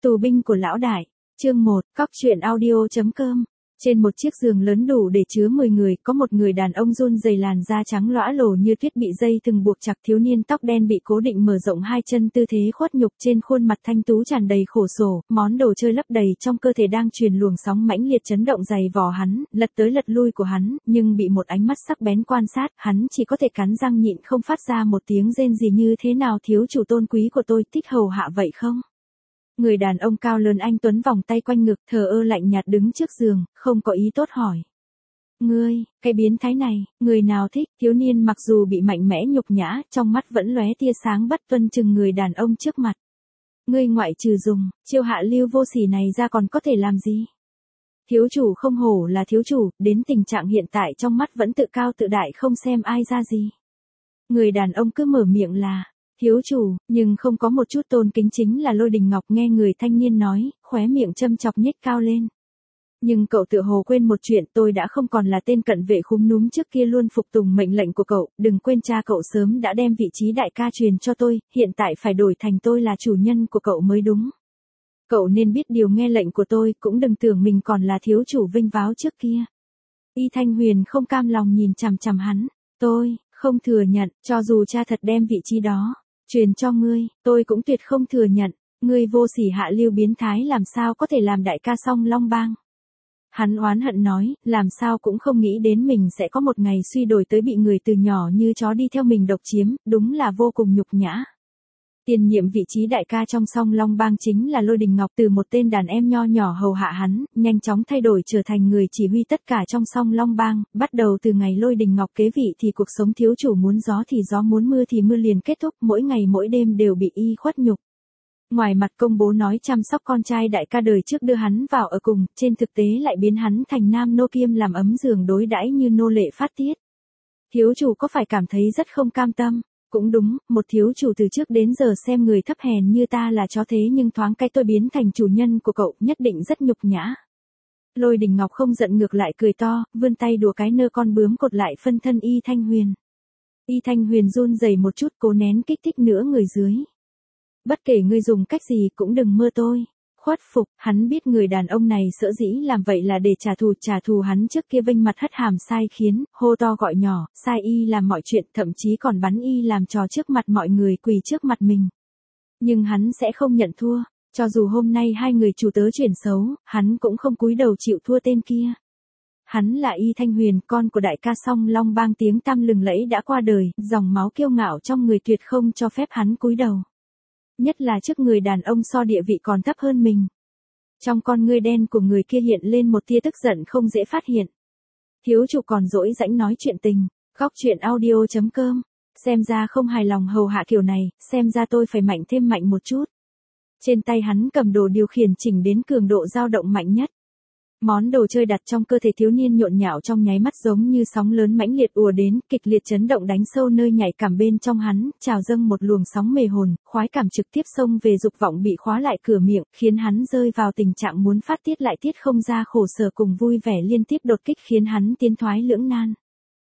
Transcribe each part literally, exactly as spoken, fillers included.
Tù binh của lão đại, chương một, cóc truyện audio.com. Trên một chiếc giường lớn đủ để chứa mười người, có một người đàn ông run rẩy, làn da trắng lõa lồ như tuyết bị dây thừng buộc chặt, thiếu niên tóc đen bị cố định mở rộng hai chân tư thế khuất nhục, trên khuôn mặt thanh tú tràn đầy khổ sở, món đồ chơi lấp đầy trong cơ thể đang truyền luồng sóng mãnh liệt chấn động dày vò hắn, lật tới lật lui của hắn, nhưng bị một ánh mắt sắc bén quan sát, hắn chỉ có thể cắn răng nhịn không phát ra một tiếng rên gì. Như thế nào thiếu chủ tôn quý của tôi, thích hầu hạ vậy không? Người đàn ông cao lớn anh tuấn vòng tay quanh ngực, thờ ơ lạnh nhạt đứng trước giường, không có ý tốt hỏi. Ngươi, cái biến thái này, người nào thích? Thiếu niên mặc dù bị mạnh mẽ nhục nhã, trong mắt vẫn lóe tia sáng bất tuân chừng người đàn ông trước mặt. Ngươi ngoại trừ dùng chiêu hạ lưu vô sỉ này ra còn có thể làm gì? Thiếu chủ không hổ là thiếu chủ, đến tình trạng hiện tại trong mắt vẫn tự cao tự đại, không xem ai ra gì. Người đàn ông cứ mở miệng là thiếu chủ, nhưng không có một chút tôn kính. Chính là Lôi Đình Ngọc. Nghe người thanh niên nói, khóe miệng châm chọc nhếch cao lên. Nhưng cậu tựa hồ quên một chuyện, tôi đã không còn là tên cận vệ khúm núm trước kia luôn phục tùng mệnh lệnh của cậu, đừng quên cha cậu sớm đã đem vị trí đại ca truyền cho tôi, hiện tại phải đổi thành tôi là chủ nhân của cậu mới đúng. Cậu nên biết điều nghe lệnh của tôi, cũng đừng tưởng mình còn là thiếu chủ vinh váo trước kia. Y Thanh Huyền không cam lòng nhìn chằm chằm hắn. Tôi không thừa nhận, cho dù cha thật đem vị trí đó truyền cho ngươi, tôi cũng tuyệt không thừa nhận. Ngươi vô sỉ hạ lưu biến thái, làm sao có thể làm đại ca Song Long Bang? Hắn oán hận nói, làm sao cũng không nghĩ đến mình sẽ có một ngày suy đổi tới bị người từ nhỏ như chó đi theo mình độc chiếm, đúng là vô cùng nhục nhã. Tiền nhiệm vị trí đại ca trong Song Long Bang chính là Lôi Đình Ngọc, từ một tên đàn em nho nhỏ hầu hạ hắn, nhanh chóng thay đổi trở thành người chỉ huy tất cả trong Song Long Bang. Bắt đầu từ ngày Lôi Đình Ngọc kế vị thì cuộc sống thiếu chủ muốn gió thì gió, muốn mưa thì mưa liền kết thúc, mỗi ngày mỗi đêm đều bị y khuất nhục. Ngoài mặt công bố nói chăm sóc con trai đại ca đời trước đưa hắn vào ở cùng, trên thực tế lại biến hắn thành nam nô kiêm làm ấm giường đối đãi như nô lệ phát tiết. Thiếu chủ có phải cảm thấy rất không cam tâm? Cũng đúng, một thiếu chủ từ trước đến giờ xem người thấp hèn như ta là chó, thế nhưng thoáng cái tôi biến thành chủ nhân của cậu, nhất định rất nhục nhã. Lôi Đình Ngọc không giận ngược lại cười to, vươn tay đùa cái nơ con bướm cột lại phân thân Y Thanh Huyền. Y Thanh Huyền run rẩy một chút, cố nén kích thích nữa người dưới. Bất kể ngươi dùng cách gì cũng đừng mơ tôi khuất phục. Hắn biết người đàn ông này sở dĩ làm vậy là để trả thù, trả thù hắn trước kia vênh mặt hất hàm sai khiến, hô to gọi nhỏ, sai y làm mọi chuyện, thậm chí còn bắn y làm trò trước mặt mọi người, quỳ trước mặt mình. Nhưng hắn sẽ không nhận thua, cho dù hôm nay hai người chủ tớ chuyển xấu, hắn cũng không cúi đầu chịu thua tên kia. Hắn là Y Thanh Huyền, con của đại ca Song Long Bang tiếng tăm lừng lẫy đã qua đời, dòng máu kiêu ngạo trong người tuyệt không cho phép hắn cúi đầu. Nhất là trước người đàn ông so địa vị còn thấp hơn mình. Trong con ngươi đen của người kia hiện lên một tia tức giận không dễ phát hiện. Thiếu chủ còn dỗi rãnh nói chuyện tình, góc truyện audio.com. Xem ra không hài lòng hầu hạ kiểu này, xem ra tôi phải mạnh thêm mạnh một chút. Trên tay hắn cầm đồ điều khiển chỉnh đến cường độ dao động mạnh nhất. Món đồ chơi đặt trong cơ thể thiếu niên nhộn nhạo trong nháy mắt, giống như sóng lớn mãnh liệt ùa đến, kịch liệt chấn động đánh sâu nơi nhạy cảm bên trong hắn, trào dâng một luồng sóng mê hồn, khoái cảm trực tiếp xông về, dục vọng bị khóa lại cửa miệng, khiến hắn rơi vào tình trạng muốn phát tiết lại tiết không ra, khổ sở cùng vui vẻ liên tiếp đột kích khiến hắn tiến thoái lưỡng nan.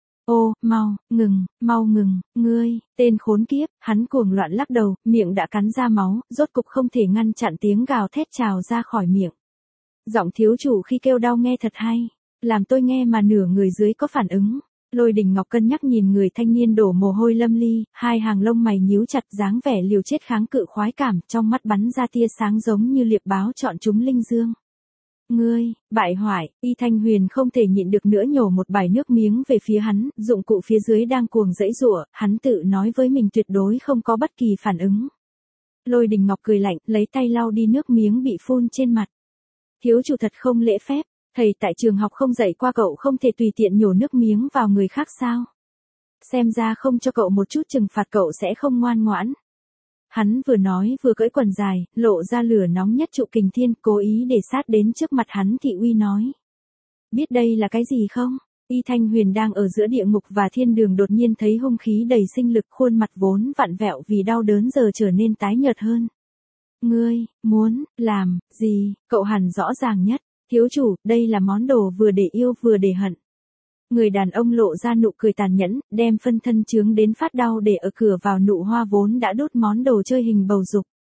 Ô, mau, ngừng, mau ngừng, ngươi, tên khốn kiếp, hắn cuồng loạn lắc đầu, miệng đã cắn ra máu, rốt cục không thể ngăn chặn tiếng gào thét trào ra khỏi miệng. Giọng thiếu chủ khi kêu đau nghe thật hay, làm tôi nghe mà nửa người dưới có phản ứng. Lôi Đình Ngọc cân nhắc nhìn người thanh niên đổ mồ hôi lâm ly, hai hàng lông mày nhíu chặt, dáng vẻ liều chết kháng cự khoái cảm, trong mắt bắn ra tia sáng giống như liệp báo chọn chúng linh dương. Ngươi, bại hoại. Y Thanh Huyền không thể nhịn được nữa nhổ một bãi nước miếng về phía hắn, dụng cụ phía dưới đang cuồng giãy giụa, hắn tự nói với mình tuyệt đối không có bất kỳ phản ứng. Lôi Đình Ngọc cười lạnh, lấy tay lau đi nước miếng bị phun trên mặt. Thiếu chủ thật không lễ phép, thầy tại trường học không dạy qua cậu không thể tùy tiện nhổ nước miếng vào người khác sao? Xem ra không cho cậu một chút trừng phạt cậu sẽ không ngoan ngoãn. Hắn vừa nói vừa cởi quần dài, lộ ra lửa nóng nhất trụ kình thiên, cố ý để sát đến trước mặt hắn thị uy nói. Biết đây là cái gì không? Y Thanh Huyền đang ở giữa địa ngục và thiên đường đột nhiên thấy hung khí đầy sinh lực, khuôn mặt vốn vặn vẹo vì đau đớn giờ trở nên tái nhợt hơn. Ngươi, muốn, làm, gì, cậu hẳn rõ ràng nhất. Thiếu chủ, đây là món đồ vừa để yêu vừa để hận. Người đàn ông lộ ra nụ cười tàn nhẫn, đem phân thân chướng đến phát đau để ở cửa vào nụ hoa vốn đã đốt món đồ chơi hình bầu dục.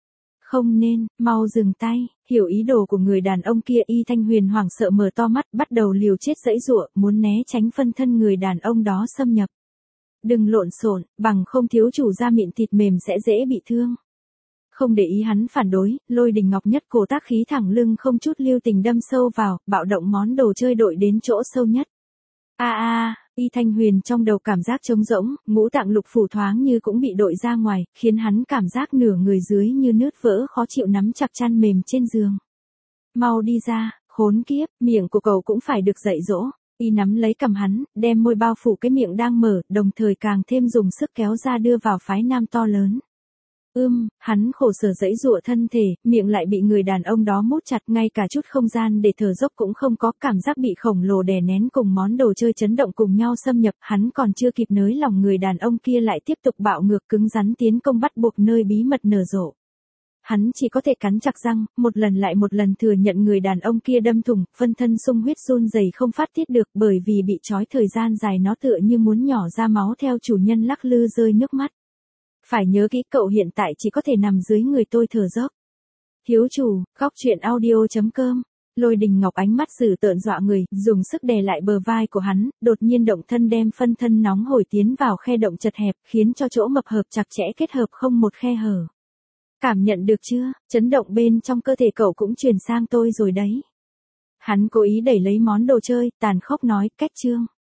Không nên, mau dừng tay, hiểu ý đồ của người đàn ông kia. Y Thanh Huyền hoảng sợ mở to mắt, bắt đầu liều chết giãy giụa, muốn né tránh phân thân người đàn ông đó xâm nhập. Đừng lộn xộn, bằng không thiếu chủ da mịn thịt mềm sẽ dễ bị thương. Không để ý hắn phản đối, Lôi Đình Ngọc nhất cổ tác khí thẳng lưng không chút lưu tình đâm sâu vào, bạo động món đồ chơi đội đến chỗ sâu nhất. A a, Y Thanh Huyền trong đầu cảm giác trống rỗng, ngũ tạng lục phủ thoáng như cũng bị đội ra ngoài, khiến hắn cảm giác nửa người dưới như nứt vỡ khó chịu nắm chặt chăn mềm trên giường. Mau đi ra, khốn kiếp, miệng của cậu cũng phải được dạy dỗ. Y nắm lấy cằm hắn, đem môi bao phủ cái miệng đang mở, đồng thời càng thêm dùng sức kéo ra đưa vào phái nam to lớn. Ưm, hắn khổ sở giãy giụa thân thể, miệng lại bị người đàn ông đó mút chặt, ngay cả chút không gian để thở dốc cũng không có, cảm giác bị khổng lồ đè nén cùng món đồ chơi chấn động cùng nhau xâm nhập, hắn còn chưa kịp nới lòng người đàn ông kia lại tiếp tục bạo ngược cứng rắn tiến công bắt buộc nơi bí mật nở rộ. Hắn chỉ có thể cắn chặt răng, một lần lại một lần thừa nhận người đàn ông kia đâm thủng, phân thân sung huyết run rẩy không phát tiết được, bởi vì bị trói thời gian dài nó tựa như muốn nhỏ ra máu theo chủ nhân lắc lư rơi nước mắt. Phải nhớ kỹ, cậu hiện tại chỉ có thể nằm dưới người tôi thở dốc. Thiếu chủ, góc truyện audio chấm com. Lôi Đình Ngọc ánh mắt dữ tợn dọa người, dùng sức đè lại bờ vai của hắn, đột nhiên động thân đem phân thân nóng hổi tiến vào khe động chật hẹp, khiến cho chỗ mập hợp chặt chẽ kết hợp không một khe hở. Cảm nhận được chưa, chấn động bên trong cơ thể cậu cũng truyền sang tôi rồi đấy. Hắn cố ý đẩy lấy món đồ chơi, tàn khốc nói, cách chương.